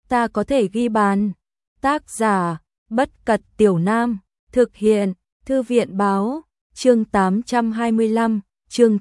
ta có thể ghi bàn. Tác giả, Bất Cật Tiểu Nam, thực hiện, Thư viện Báo, chương 825, chương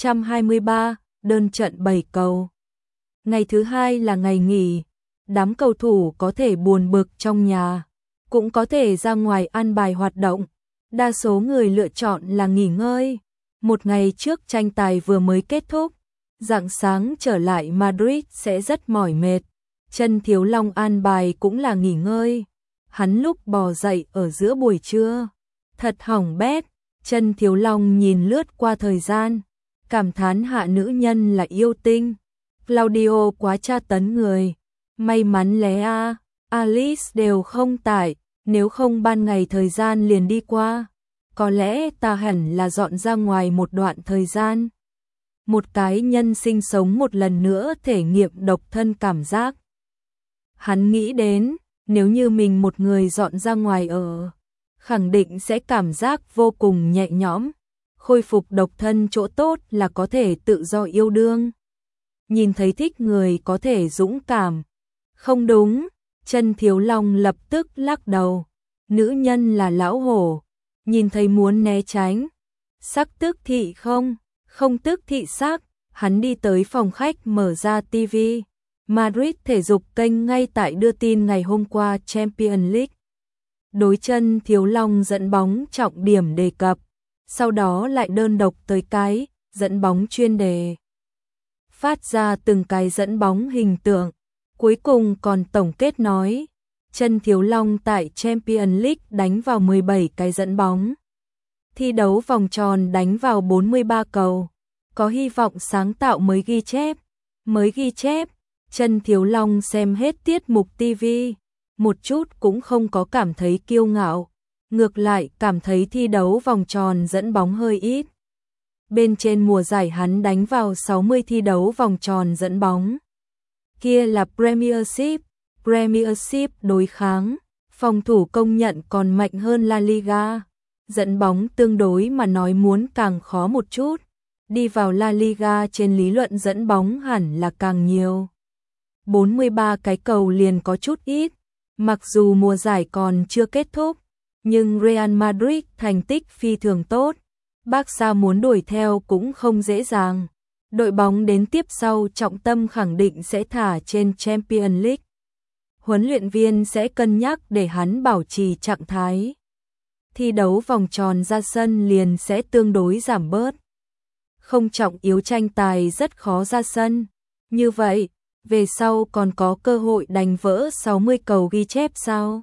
823, đơn trận 7 cầu. Ngày thứ hai là ngày nghỉ, đám cầu thủ có thể buồn bực trong nhà, cũng có thể ra ngoài ăn bài hoạt động. Đa số người lựa chọn là nghỉ ngơi. Một ngày trước tranh tài vừa mới kết thúc, rạng sáng trở lại Madrid sẽ rất mỏi mệt. Chân Thiếu Long an bài cũng là nghỉ ngơi. Hắn lúc bò dậy ở giữa buổi trưa, thật hỏng bét. Chân Thiếu Long nhìn lướt qua thời gian, cảm thán hạ nữ nhân là yêu tinh. Claudio quá tra tấn người. May mắn Lea, Alice đều không tại, nếu không ban ngày thời gian liền đi qua. Có lẽ ta hẳn là dọn ra ngoài một đoạn thời gian. Một cái nhân sinh sống một lần nữa thể nghiệm độc thân cảm giác. Hắn nghĩ đến, nếu như mình một người dọn ra ngoài ở, khẳng định sẽ cảm giác vô cùng nhẹ nhõm. Khôi phục độc thân chỗ tốt là có thể tự do yêu đương. Nhìn thấy thích người có thể dũng cảm. Không đúng, Chân Thiếu Long lập tức lắc đầu. Nữ nhân là lão hổ, nhìn thấy muốn né tránh. Sắc tức thị không, không tức thị sắc. Hắn đi tới phòng khách mở ra TV. Madrid thể dục kênh ngay tại đưa tin ngày hôm qua Champions League. Đối Chân Thiếu Long dẫn bóng trọng điểm đề cập, sau đó lại đơn độc tới cái dẫn bóng chuyên đề. Phát ra từng cái dẫn bóng hình tượng, cuối cùng còn tổng kết nói, Chân Thiếu Long tại Champions League đánh vào 17 cái dẫn bóng. Thi đấu vòng tròn đánh vào 43 cầu, có hy vọng sáng tạo mới ghi chép. Chân Thiếu Long xem hết tiết mục TV, một chút cũng không có cảm thấy kiêu ngạo, ngược lại cảm thấy thi đấu vòng tròn dẫn bóng hơi ít. Bên trên mùa giải hắn đánh vào 60 thi đấu vòng tròn dẫn bóng. Kia là Premiership đối kháng, phòng thủ công nhận còn mạnh hơn La Liga. Dẫn bóng tương đối mà nói muốn càng khó một chút. Đi vào La Liga trên lý luận dẫn bóng hẳn là càng nhiều. 43 cái cầu liền có chút ít. Mặc dù mùa giải còn chưa kết thúc, nhưng Real Madrid thành tích phi thường tốt. Barca muốn đuổi theo cũng không dễ dàng. Đội bóng đến tiếp sau trọng tâm khẳng định sẽ thả trên Champions League. Huấn luyện viên sẽ cân nhắc để hắn bảo trì trạng thái. Thi đấu vòng tròn ra sân liền sẽ tương đối giảm bớt. Không trọng yếu tranh tài rất khó ra sân. Như vậy, về sau còn có cơ hội đánh vỡ 60 cầu ghi chép sao?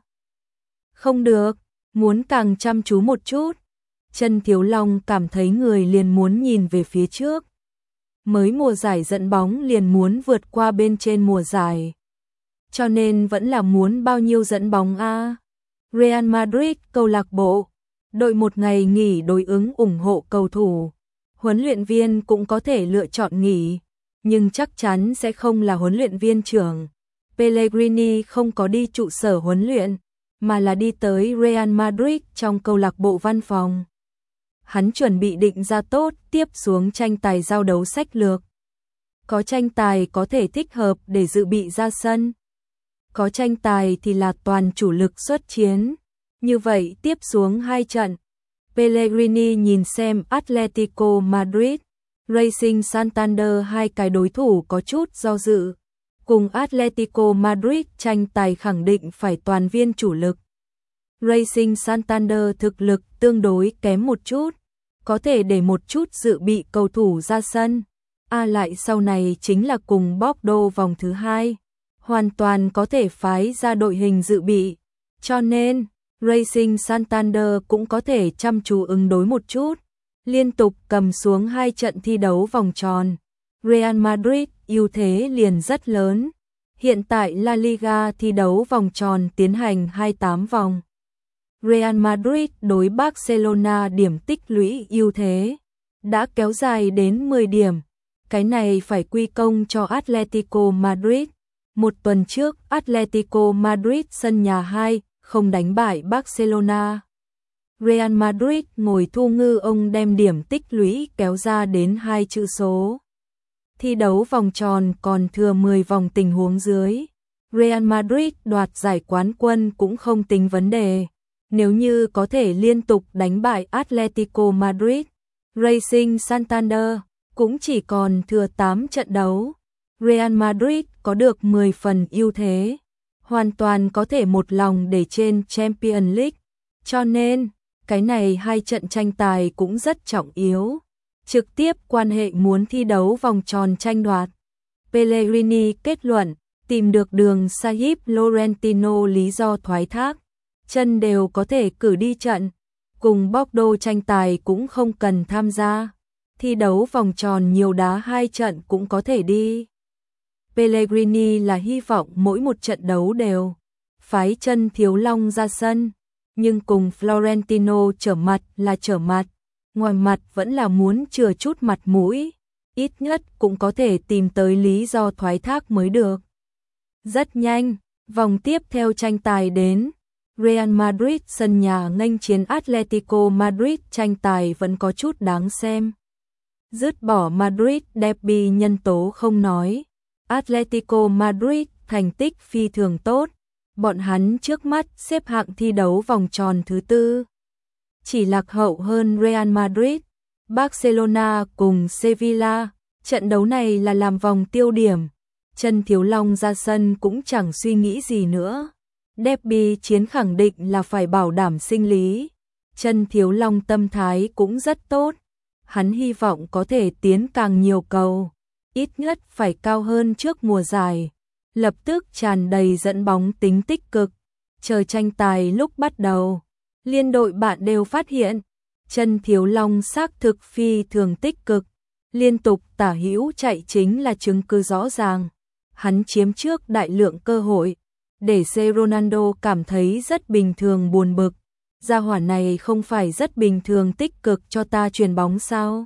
Không được, muốn càng chăm chú một chút. Chân Thiếu Long cảm thấy người liền muốn nhìn về phía trước. Mới mùa giải dẫn bóng liền muốn vượt qua bên trên mùa giải. Cho nên vẫn là muốn bao nhiêu dẫn bóng a? Real Madrid câu lạc bộ, đội một ngày nghỉ đối ứng ủng hộ cầu thủ. Huấn luyện viên cũng có thể lựa chọn nghỉ, nhưng chắc chắn sẽ không là huấn luyện viên trưởng. Pellegrini không có đi trụ sở huấn luyện, mà là đi tới Real Madrid trong câu lạc bộ văn phòng. Hắn chuẩn bị định ra tốt tiếp xuống tranh tài giao đấu sách lược. Có tranh tài có thể thích hợp để dự bị ra sân. Có tranh tài thì là toàn chủ lực xuất chiến. Như vậy tiếp xuống 2 trận. Pellegrini nhìn xem Atletico Madrid, Racing Santander, hai cái đối thủ có chút do dự. Cùng Atletico Madrid tranh tài khẳng định phải toàn viên chủ lực. Racing Santander thực lực tương đối kém một chút, có thể để một chút dự bị cầu thủ ra sân. Lại sau này chính là cùng Bordeaux vòng thứ 2, hoàn toàn có thể phái ra đội hình dự bị. Cho nên, Racing Santander cũng có thể chăm chú ứng đối một chút. Liên tục cầm xuống 2 trận thi đấu vòng tròn, Real Madrid ưu thế liền rất lớn. Hiện tại La Liga thi đấu vòng tròn tiến hành 28 vòng. Real Madrid đối Barcelona điểm tích lũy ưu thế đã kéo dài đến 10 điểm. Cái này phải quy công cho Atletico Madrid. Một tuần trước, Atletico Madrid sân nhà 2-0 đánh bại Barcelona. Real Madrid ngồi thu ngư ông đem điểm tích lũy kéo ra đến 2 chữ số. Thi đấu vòng tròn còn thừa 10 vòng tình huống dưới. Real Madrid đoạt giải quán quân cũng không tính vấn đề. Nếu như có thể liên tục đánh bại Atletico Madrid, Racing Santander cũng chỉ còn thừa 8 trận đấu. Real Madrid có được 10 phần ưu thế, hoàn toàn có thể một lòng để trên Champions League. Cho nên, cái này hai trận tranh tài cũng rất trọng yếu. Trực tiếp quan hệ muốn thi đấu vòng tròn tranh đoạt. Pellegrini kết luận, tìm được đường Sahib Laurentino lý do thoái thác. Chân đều có thể cử đi trận, cùng Bordeaux tranh tài cũng không cần tham gia. Thi đấu vòng tròn nhiều đá 2 trận cũng có thể đi. Pellegrini là hy vọng mỗi một trận đấu đều phái Chân Thiếu Long ra sân, nhưng cùng Florentino trở mặt là trở mặt, ngoài mặt vẫn là muốn chừa chút mặt mũi, ít nhất cũng có thể tìm tới lý do thoái thác mới được. Rất nhanh, vòng tiếp theo tranh tài đến, Real Madrid sân nhà nghênh chiến Atletico Madrid, tranh tài vẫn có chút đáng xem. Dứt bỏ Madrid derby nhân tố không nói, Atletico Madrid thành tích phi thường tốt, bọn hắn trước mắt xếp hạng thi đấu vòng tròn thứ 4. Chỉ lạc hậu hơn Real Madrid, Barcelona cùng Sevilla, trận đấu này là làm vòng tiêu điểm. Chân Thiếu Long ra sân cũng chẳng suy nghĩ gì nữa. Derby chiến khẳng định là phải bảo đảm sinh lý. Chân Thiếu Long tâm thái cũng rất tốt. Hắn hy vọng có thể tiến càng nhiều cầu, ít nhất phải cao hơn trước mùa giải. Lập tức tràn đầy dẫn bóng tính tích cực. Chờ tranh tài lúc bắt đầu, liên đội bạn đều phát hiện Chân Thiếu Long xác thực phi thường tích cực, liên tục tả hữu chạy chính là chứng cứ rõ ràng. Hắn chiếm trước đại lượng cơ hội, để C. Ronaldo cảm thấy rất bình thường buồn bực. Gia hỏa này không phải rất bình thường tích cực cho ta truyền bóng sao?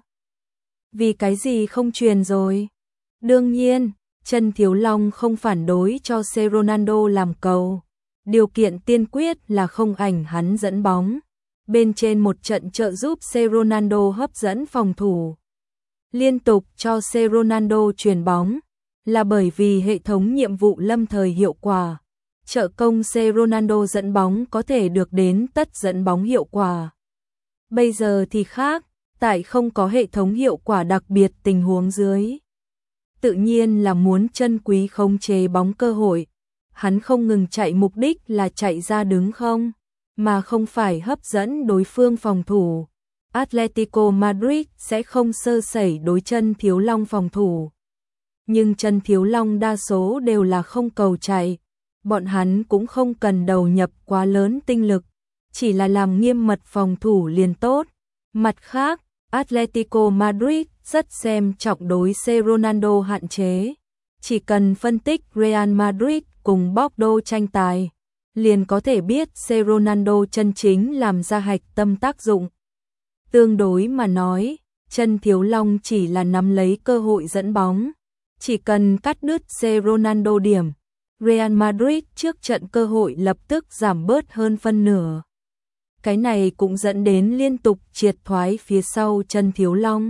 Vì cái gì không truyền rồi? Đương nhiên, Chân Thiếu Long không phản đối cho C. Ronaldo làm cầu. Điều kiện tiên quyết là không ảnh hắn dẫn bóng. Bên trên một trận trợ giúp C. Ronaldo hấp dẫn phòng thủ. Liên tục cho C. Ronaldo truyền bóng là bởi vì hệ thống nhiệm vụ lâm thời hiệu quả. Trợ công C. Ronaldo dẫn bóng có thể được đến tất dẫn bóng hiệu quả. Bây giờ thì khác, tại không có hệ thống hiệu quả đặc biệt tình huống dưới. Tự nhiên là muốn chân quý khống chế bóng cơ hội. Hắn không ngừng chạy, mục đích là chạy ra đứng không, mà không phải hấp dẫn đối phương phòng thủ. Atletico Madrid sẽ không sơ sẩy đối Chân Thiếu Long phòng thủ. Nhưng Chân Thiếu Long đa số đều là không cầu chạy. Bọn hắn cũng không cần đầu nhập quá lớn tinh lực, chỉ là làm nghiêm mật phòng thủ liền tốt. Mặt khác, Atletico Madrid rất xem trọng đối C. Ronaldo hạn chế. Chỉ cần phân tích Real Madrid cùng Bordeaux tranh tài, liền có thể biết C. Ronaldo chân chính làm ra hạch tâm tác dụng. Tương đối mà nói, Chân Thiếu Long chỉ là nắm lấy cơ hội dẫn bóng. Chỉ cần cắt đứt C. Ronaldo điểm, Real Madrid trước trận cơ hội lập tức giảm bớt hơn phân nửa. Cái này cũng dẫn đến liên tục triệt thoái phía sau Chân Thiếu Long.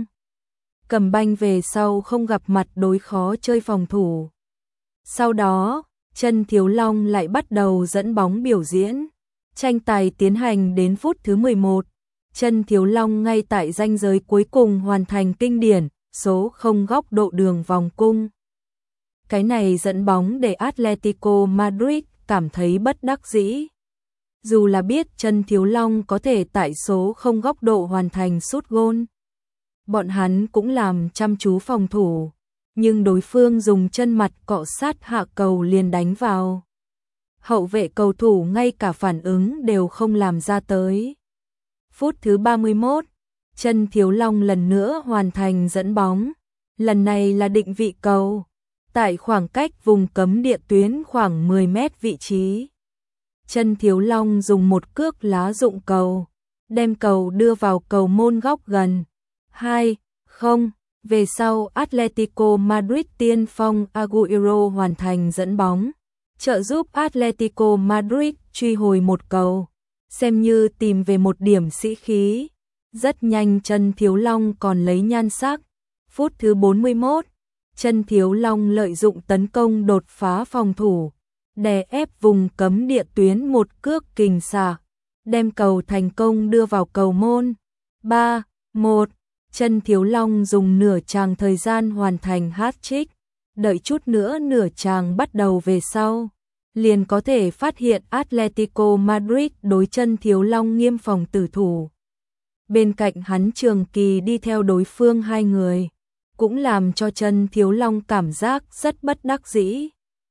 Cầm banh về sau không gặp mặt đối khó chơi phòng thủ. Sau đó, Chân Thiếu Long lại bắt đầu dẫn bóng biểu diễn. Tranh tài tiến hành đến phút thứ 11. Chân Thiếu Long ngay tại ranh giới cuối cùng hoàn thành kinh điển, số 0 góc độ đường vòng cung. Cái này dẫn bóng để Atletico Madrid cảm thấy bất đắc dĩ. Dù là biết Chân Thiếu Long có thể tại số 0 góc độ hoàn thành sút gôn, bọn hắn cũng làm chăm chú phòng thủ, nhưng đối phương dùng chân mặt cọ sát hạ cầu liền đánh vào. Hậu vệ cầu thủ ngay cả phản ứng đều không làm ra tới. Phút thứ 31, Chân Thiếu Long lần nữa hoàn thành dẫn bóng, lần này là định vị cầu, tại khoảng cách vùng cấm địa tuyến khoảng 10 mét vị trí. Chân Thiếu Long dùng một cước lá dụng cầu, đem cầu đưa vào cầu môn góc gần. 2-0, về sau Atletico Madrid tiên phong Agüero hoàn thành dẫn bóng, trợ giúp Atletico Madrid truy hồi một cầu, xem như tìm về một điểm sĩ khí. Rất nhanh Chân Thiếu Long còn lấy nhan sắc. Phút thứ 41, Chân Thiếu Long lợi dụng tấn công đột phá phòng thủ, đè ép vùng cấm địa tuyến một cước kình xả, đem cầu thành công đưa vào cầu môn. 3-1, Chân Thiếu Long dùng nửa chàng thời gian hoàn thành hat-trick, đợi chút nữa nửa chàng bắt đầu về sau, liền có thể phát hiện Atletico Madrid đối Chân Thiếu Long nghiêm phòng tử thủ. Bên cạnh hắn Trường Kỳ đi theo đối phương hai người, cũng làm cho Chân Thiếu Long cảm giác rất bất đắc dĩ.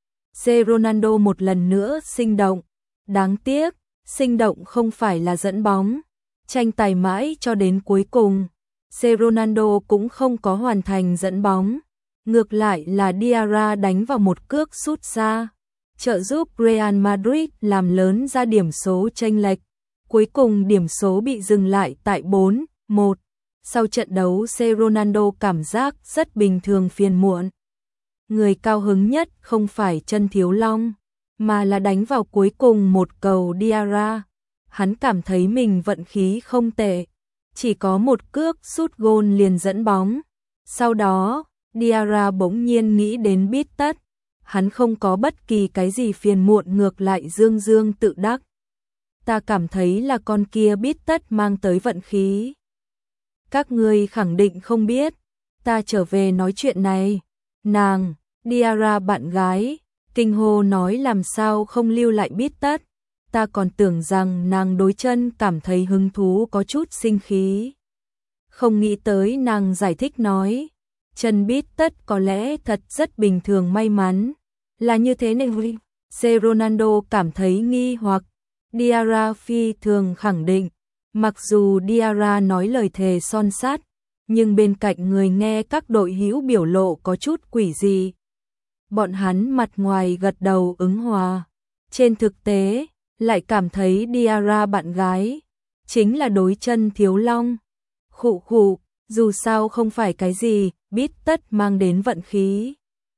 Ronaldo một lần nữa sinh động, đáng tiếc, sinh động không phải là dẫn bóng, tranh tài mãi cho đến cuối cùng. Ronaldo cũng không có hoàn thành dẫn bóng, ngược lại là Diarra đánh vào một cước sút xa, trợ giúp Real Madrid làm lớn ra điểm số chênh lệch. Cuối cùng điểm số bị dừng lại tại 4-1. Sau trận đấu Ronaldo cảm giác rất bình thường phiền muộn. Người cao hứng nhất không phải Chân Thiếu Long, mà là đánh vào cuối cùng một cầu Diarra. Hắn cảm thấy mình vận khí không tệ, chỉ có một cước sút gôn liền dẫn bóng. Sau đó, Diarra bỗng nhiên nghĩ đến bít tất. Hắn không có bất kỳ cái gì phiền muộn, ngược lại dương dương tự đắc. Ta cảm thấy là con kia bít tất mang tới vận khí. Các ngươi khẳng định không biết, ta trở về nói chuyện này. Nàng, Diarra bạn gái, kinh hô nói làm sao không lưu lại bít tất. Ta còn tưởng rằng nàng đối Chân cảm thấy hứng thú, có chút sinh khí. Không nghĩ tới nàng giải thích nói, Chân bít tất có lẽ thật rất bình thường, may mắn. Là như thế này. Ronaldo cảm thấy nghi hoặc. Diarra phi thường khẳng định, mặc dù Diarra nói lời thề son sắt, nhưng bên cạnh người nghe các đội hữu biểu lộ có chút quỷ dị. Bọn hắn mặt ngoài gật đầu ứng hòa, trên thực tế lại cảm thấy Diarra bạn gái chính là đối Chân Thiếu Long. Khụ khụ, dù sao không phải cái gì bít tất mang đến vận khí.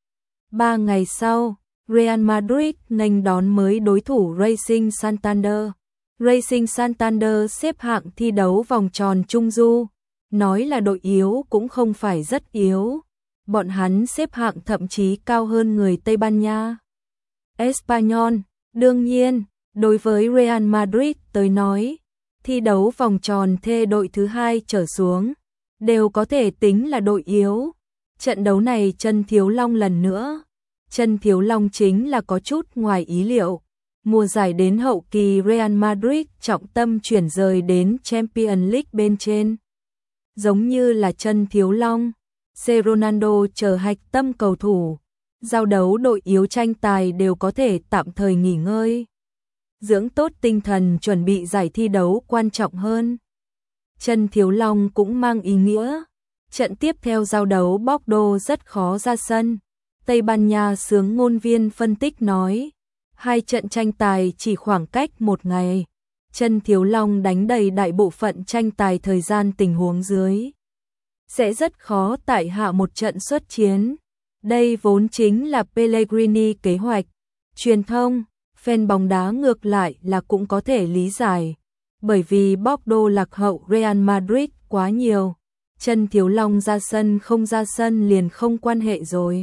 3 ngày sau, Real Madrid nghênh đón mới đối thủ Racing Santander. Racing Santander xếp hạng thi đấu vòng tròn trung du, nói là đội yếu cũng không phải rất yếu. Bọn hắn xếp hạng thậm chí cao hơn người Tây Ban Nha, Espanyol. Đương nhiên, đối với Real Madrid tới nói, thi đấu vòng tròn thê đội thứ hai trở xuống, đều có thể tính là đội yếu. Trận đấu này Chân Thiếu Long lần nữa. Chân Thiếu Long chính là có chút ngoài ý liệu. Mùa giải đến hậu kỳ Real Madrid trọng tâm chuyển rời đến Champions League bên trên. Giống như là Chân Thiếu Long, Ronaldo chờ hạch tâm cầu thủ, giao đấu đội yếu tranh tài đều có thể tạm thời nghỉ ngơi, dưỡng tốt tinh thần chuẩn bị giải thi đấu quan trọng hơn. Chân Thiếu Long cũng mang ý nghĩa, trận tiếp theo giao đấu Bordeaux rất khó ra sân. Tây Ban Nha xướng ngôn viên phân tích nói, hai trận tranh tài chỉ khoảng cách một ngày. Chân Thiếu Long đánh đầy đại bộ phận tranh tài thời gian tình huống dưới, sẽ rất khó tại hạ một trận xuất chiến. Đây vốn chính là Pellegrini kế hoạch. Truyền thông, fan bóng đá ngược lại là cũng có thể lý giải, bởi vì Bordeaux lạc hậu Real Madrid quá nhiều. Chân Thiếu Long ra sân không ra sân liền không quan hệ rồi.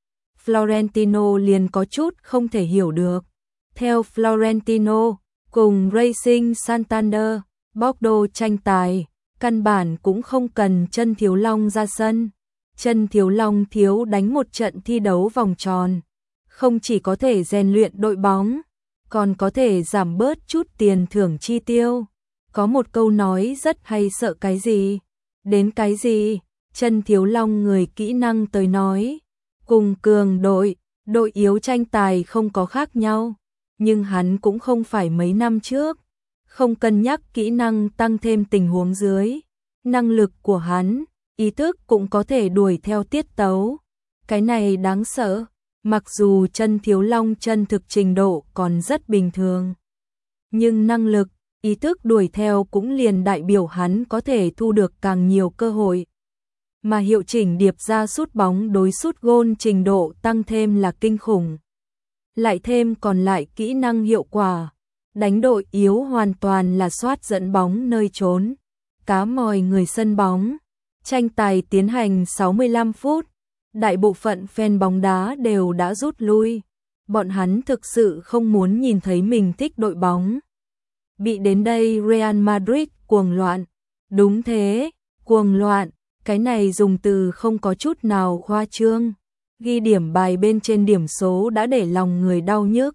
Florentino liền có chút không thể hiểu được. Theo Florentino, cùng Racing Santander, Bordeaux tranh tài, căn bản cũng không cần Chân Thiếu Long ra sân. Chân Thiếu Long thiếu đánh một trận thi đấu vòng tròn, không chỉ có thể rèn luyện đội bóng, còn có thể giảm bớt chút tiền thưởng chi tiêu. Có một câu nói rất hay, sợ cái gì, đến cái gì. Chân Thiếu Long người kỹ năng tới nói, cùng cường đội, đội yếu tranh tài không có khác nhau, nhưng hắn cũng không phải mấy năm trước, không cân nhắc kỹ năng tăng thêm tình huống dưới. Năng lực của hắn, ý thức cũng có thể đuổi theo tiết tấu. Cái này đáng sợ, mặc dù Chân Thiếu Long chân thực trình độ còn rất bình thường, nhưng năng lực, ý thức đuổi theo cũng liền đại biểu hắn có thể thu được càng nhiều cơ hội. Mà hiệu chỉnh điệp ra sút bóng đối sút gôn trình độ tăng thêm là kinh khủng. Lại thêm còn lại kỹ năng hiệu quả, đánh đội yếu hoàn toàn là soát dẫn bóng nơi trốn, cá mòi người sân bóng. Tranh tài tiến hành 65 phút, đại bộ phận fan bóng đá đều đã rút lui, Bọn hắn thực sự không muốn nhìn thấy mình thích đội bóng bị đến đây Real Madrid cuồng loạn. Đúng thế, cuồng loạn, cái này dùng từ không có chút nào khoa trương. Ghi điểm bài bên trên điểm số đã để lòng người đau nhức.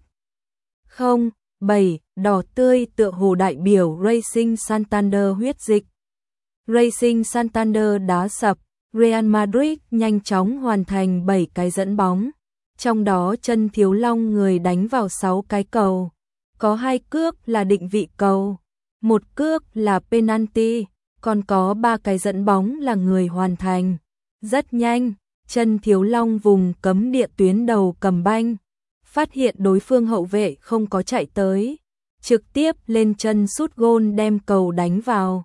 0-7, đỏ tươi tựa hồ đại biểu Racing Santander huyết dịch. Racing Santander đá sập, Real Madrid nhanh chóng hoàn thành 7 cái dẫn bóng. Trong đó chân thiếu long người đánh vào 6 cái cầu. Có 2 cước là định vị cầu, 1 cước là penalty, còn có 3 cái dẫn bóng là người hoàn thành. Rất nhanh, chân thiếu long vùng cấm địa tuyến đầu cầm banh, phát hiện đối phương hậu vệ không có chạy tới, trực tiếp lên chân sút gôn đem cầu đánh vào.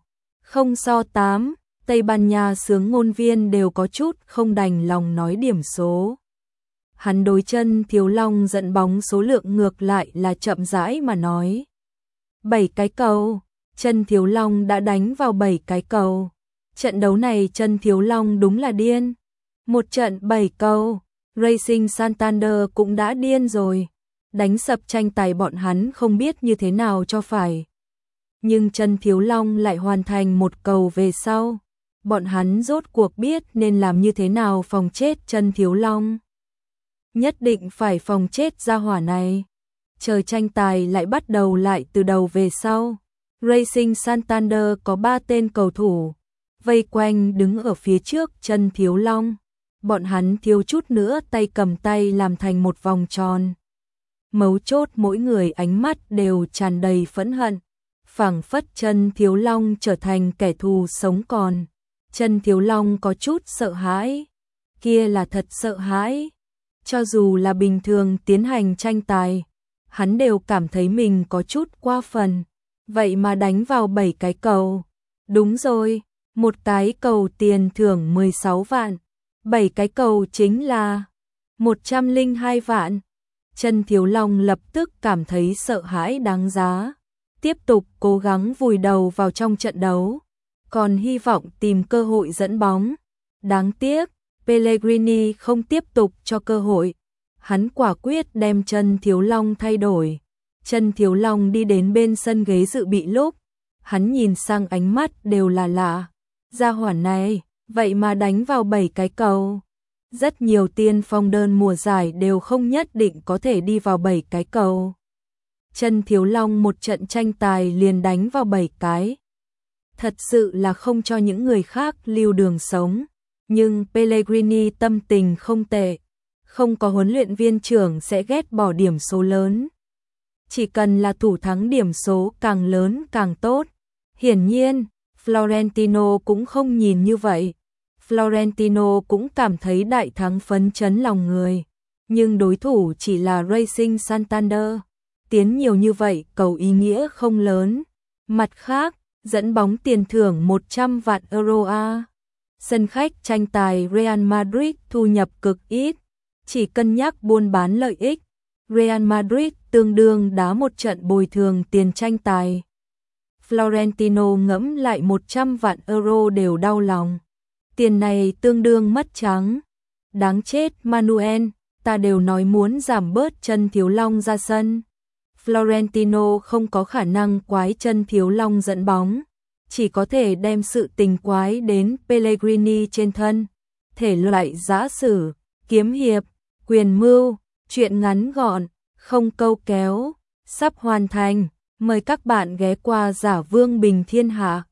0-8, Tây Ban Nha xướng ngôn viên đều có chút không đành lòng nói điểm số. Hắn đối chân thiếu long dẫn bóng số lượng ngược lại là chậm rãi mà nói. 7 cái cầu, chân thiếu long đã đánh vào 7 cái cầu. Trận đấu này chân thiếu long đúng là điên. Một trận 7 cầu, Racing Santander cũng đã điên rồi. Đánh sập tranh tài bọn hắn không biết như thế nào cho phải. Nhưng chân thiếu long lại hoàn thành một cầu về sau. Bọn hắn rốt cuộc biết nên làm như thế nào phòng chết chân thiếu long. Nhất định phải phòng chết gia hỏa này. Chờ tranh tài lại bắt đầu lại từ đầu về sau. Racing Santander có 3 tên cầu thủ vây quanh đứng ở phía trước chân thiếu long. Bọn hắn thiếu chút nữa tay cầm tay làm thành một vòng tròn. Mấu chốt mỗi người ánh mắt đều tràn đầy phẫn hận. Phảng phất chân thiếu long trở thành kẻ thù sống còn. Chân thiếu long có chút sợ hãi. Kia là thật sợ hãi. Cho dù là bình thường tiến hành tranh tài, hắn đều cảm thấy mình có chút qua phần. Vậy mà đánh vào 7 cái cầu. Đúng rồi, một cái cầu tiền thưởng 16 vạn. 7 cái cầu chính là 102 vạn. Chân thiếu long lập tức cảm thấy sợ hãi đáng giá. Tiếp tục cố gắng vùi đầu vào trong trận đấu. Còn hy vọng tìm cơ hội dẫn bóng. Đáng tiếc, Pellegrini không tiếp tục cho cơ hội. Hắn quả quyết đem chân thiếu long thay đổi. Chân thiếu long đi đến bên sân ghế dự bị lúc. Hắn nhìn sang ánh mắt đều là lạ. Gia hỏa này, vậy mà đánh vào 7 cái cầu. Rất nhiều tiên phong đơn mùa giải đều không nhất định có thể đi vào 7 cái cầu. Chân thiếu long một trận tranh tài liền đánh vào 7 cái. Thật sự là không cho những người khác lưu đường sống. Nhưng Pellegrini tâm tình không tệ. Không có huấn luyện viên trưởng sẽ ghét bỏ điểm số lớn. Chỉ cần là thủ thắng điểm số càng lớn càng tốt. Hiển nhiên, Florentino cũng không nhìn như vậy. Florentino cũng cảm thấy đại thắng phấn chấn lòng người. Nhưng đối thủ chỉ là Racing Santander. Tiến nhiều như vậy cầu ý nghĩa không lớn. Mặt khác, dẫn bóng tiền thưởng 100 vạn euro a. Sân khách tranh tài Real Madrid thu nhập cực ít. Chỉ cân nhắc buôn bán lợi ích. Real Madrid tương đương đá một trận bồi thường tiền tranh tài. Florentino ngẫm lại 100 vạn euro đều đau lòng. Tiền này tương đương mất trắng. Đáng chết Manuel, ta đều nói muốn giảm bớt chân thiếu long ra sân. Florentino không có khả năng quái chân thiếu long dẫn bóng. Chỉ có thể đem sự tình quái đến Pellegrini trên thân. Thể loại giã sử, kiếm hiệp, quyền mưu, chuyện ngắn gọn, không câu kéo, sắp hoàn thành. Mời các bạn ghé qua Giả Vương Bình Thiên Hạ.